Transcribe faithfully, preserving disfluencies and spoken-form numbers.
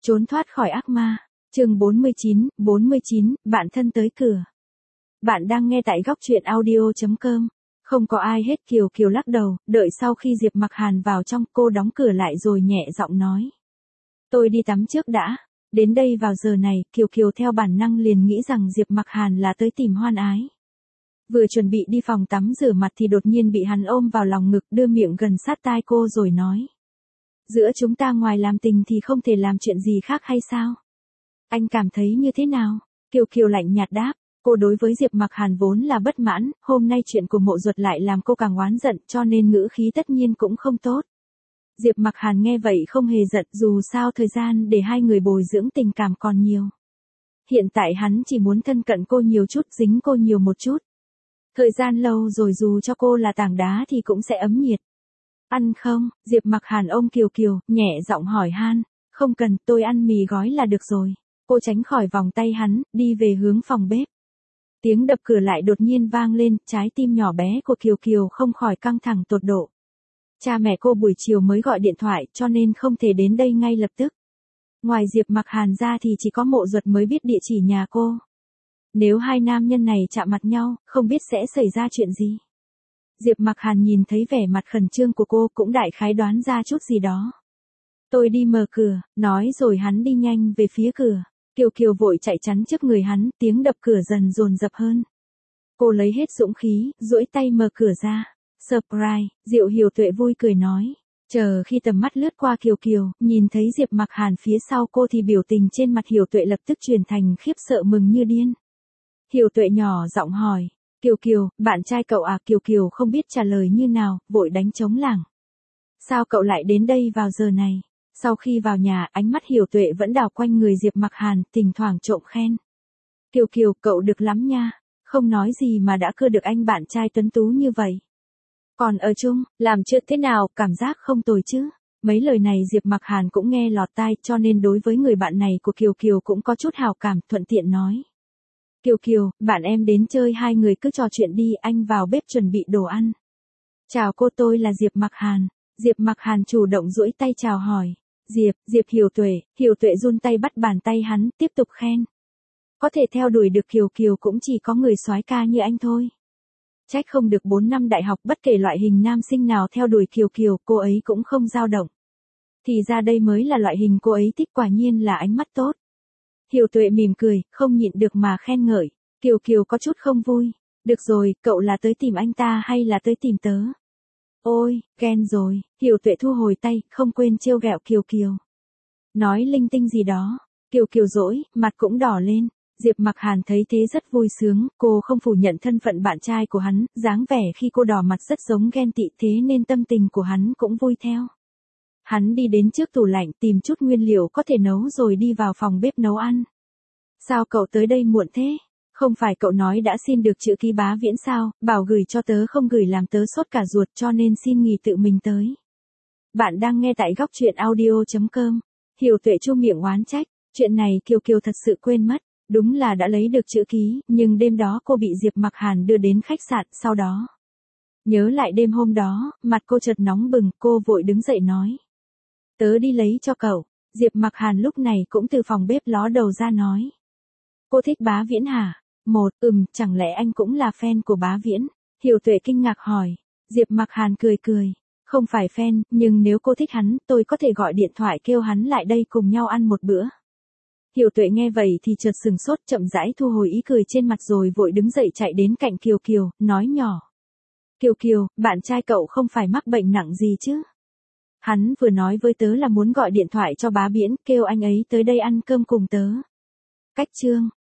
Trốn thoát khỏi ác ma. Chương bốn mươi chín, bốn mươi chín, bạn thân tới cửa. Bạn đang nghe tại góc truyện audio chấm com. Không có ai hết. Kiều Kiều lắc đầu, đợi sau khi Diệp Mặc Hàn vào trong, cô đóng cửa lại rồi nhẹ giọng nói. Tôi đi tắm trước đã. Đến đây vào giờ này, Kiều Kiều theo bản năng liền nghĩ rằng Diệp Mặc Hàn là tới tìm hoan ái. Vừa chuẩn bị đi phòng tắm rửa mặt thì đột nhiên bị hắn ôm vào lòng ngực, đưa miệng gần sát tai cô rồi nói. Giữa chúng ta ngoài làm tình thì không thể làm chuyện gì khác hay sao? Anh cảm thấy như thế nào? Kiều Kiều lạnh nhạt đáp. Cô đối với Diệp Mặc Hàn vốn là bất mãn, hôm nay chuyện của mộ ruột lại làm cô càng oán giận, cho nên ngữ khí tất nhiên cũng không tốt. Diệp Mặc Hàn nghe vậy không hề giận, dù sao thời gian để hai người bồi dưỡng tình cảm còn nhiều. Hiện tại hắn chỉ muốn thân cận cô nhiều chút, dính cô nhiều một chút. Thời gian lâu rồi dù cho cô là tảng đá thì cũng sẽ ấm nhiệt. Ăn không? Diệp Mặc Hàn ôm Kiều Kiều, nhẹ giọng hỏi han. Không cần, tôi ăn mì gói là được rồi. Cô tránh khỏi vòng tay hắn, đi về hướng phòng bếp. Tiếng đập cửa lại đột nhiên vang lên, trái tim nhỏ bé của Kiều Kiều không khỏi căng thẳng tột độ. Cha mẹ cô buổi chiều mới gọi điện thoại cho nên không thể đến đây ngay lập tức. Ngoài Diệp Mặc Hàn ra thì chỉ có mộ ruột mới biết địa chỉ nhà cô. Nếu hai nam nhân này chạm mặt nhau, không biết sẽ xảy ra chuyện gì. Diệp Mặc Hàn nhìn thấy vẻ mặt khẩn trương của cô cũng đại khái đoán ra chút gì đó. Tôi đi mở cửa, nói rồi hắn đi nhanh về phía cửa. Kiều Kiều vội chạy chắn trước người hắn, tiếng đập cửa dần dồn dập hơn. Cô lấy hết dũng khí, duỗi tay mở cửa ra. Surprise, Diệu Hiểu Tuệ vui cười nói. Chờ khi tầm mắt lướt qua Kiều Kiều, nhìn thấy Diệp Mặc Hàn phía sau cô thì biểu tình trên mặt Hiểu Tuệ lập tức chuyển thành khiếp sợ mừng như điên. Hiểu Tuệ nhỏ giọng hỏi. Kiều Kiều, bạn trai cậu à? Kiều Kiều không biết trả lời như nào, vội đánh trống lảng. Sao cậu lại đến đây vào giờ này? Sau khi vào nhà, ánh mắt Hiểu Tuệ vẫn đảo quanh người Diệp Mặc Hàn, thỉnh thoảng trộm khen. Kiều Kiều, cậu được lắm nha, không nói gì mà đã cưa được anh bạn trai tuấn tú như vậy. Còn ở chung, làm chuyện thế nào, cảm giác không tồi chứ? Mấy lời này Diệp Mặc Hàn cũng nghe lọt tai, cho nên đối với người bạn này của Kiều Kiều cũng có chút hào cảm, thuận tiện nói. Kiều Kiều, bạn em đến chơi, hai người cứ trò chuyện đi, anh vào bếp chuẩn bị đồ ăn. Chào cô, tôi là Diệp Mặc Hàn. Diệp Mặc Hàn chủ động duỗi tay chào hỏi. Diệp, Diệp Hiểu Tuệ, Hiểu Tuệ run tay bắt bàn tay hắn, tiếp tục khen. Có thể theo đuổi được Kiều Kiều cũng chỉ có người soái ca như anh thôi. Trách không được bốn năm đại học bất kể loại hình nam sinh nào theo đuổi Kiều Kiều, cô ấy cũng không dao động. Thì ra đây mới là loại hình cô ấy thích, quả nhiên là ánh mắt tốt. Hiểu Tuệ mỉm cười, không nhịn được mà khen ngợi. Kiều Kiều có chút không vui. Được rồi, cậu là tới tìm anh ta hay là tới tìm tớ? Ôi, ghen rồi. Hiểu Tuệ thu hồi tay, không quên trêu ghẹo Kiều Kiều. Nói linh tinh gì đó. Kiều Kiều dỗi, mặt cũng đỏ lên. Diệp Mặc Hàn thấy thế rất vui sướng, cô không phủ nhận thân phận bạn trai của hắn, dáng vẻ khi cô đỏ mặt rất giống ghen tị, thế nên tâm tình của hắn cũng vui theo. Hắn đi đến trước tủ lạnh tìm chút nguyên liệu có thể nấu rồi đi vào phòng bếp nấu ăn. Sao cậu tới đây muộn thế? Không phải cậu nói đã xin được chữ ký Bá Viễn sao, bảo gửi cho tớ không gửi làm tớ sốt cả ruột cho nên xin nghỉ tự mình tới. Bạn đang nghe tại góc truyện audio chấm com. Hiểu Tuệ chu miệng oán trách, chuyện này Kiều Kiều thật sự quên mất, đúng là đã lấy được chữ ký, nhưng đêm đó cô bị Diệp Mặc Hàn đưa đến khách sạn, sau đó. Nhớ lại đêm hôm đó, mặt cô chợt nóng bừng, cô vội đứng dậy nói. Tớ đi lấy cho cậu. Diệp Mặc Hàn lúc này cũng từ phòng bếp ló đầu ra nói. Cô thích Bá Viễn hả? Một, ừm, chẳng lẽ anh cũng là fan của Bá Viễn? Hiểu Tuệ kinh ngạc hỏi. Diệp Mặc Hàn cười cười. Không phải fan, nhưng nếu cô thích hắn, tôi có thể gọi điện thoại kêu hắn lại đây cùng nhau ăn một bữa. Hiểu Tuệ nghe vậy thì chợt sừng sốt, chậm rãi thu hồi ý cười trên mặt rồi vội đứng dậy chạy đến cạnh Kiều Kiều, nói nhỏ. Kiều Kiều, bạn trai cậu không phải mắc bệnh nặng gì chứ? Hắn vừa nói với tớ là muốn gọi điện thoại cho Bá Viễn, kêu anh ấy tới đây ăn cơm cùng tớ. Cách chương,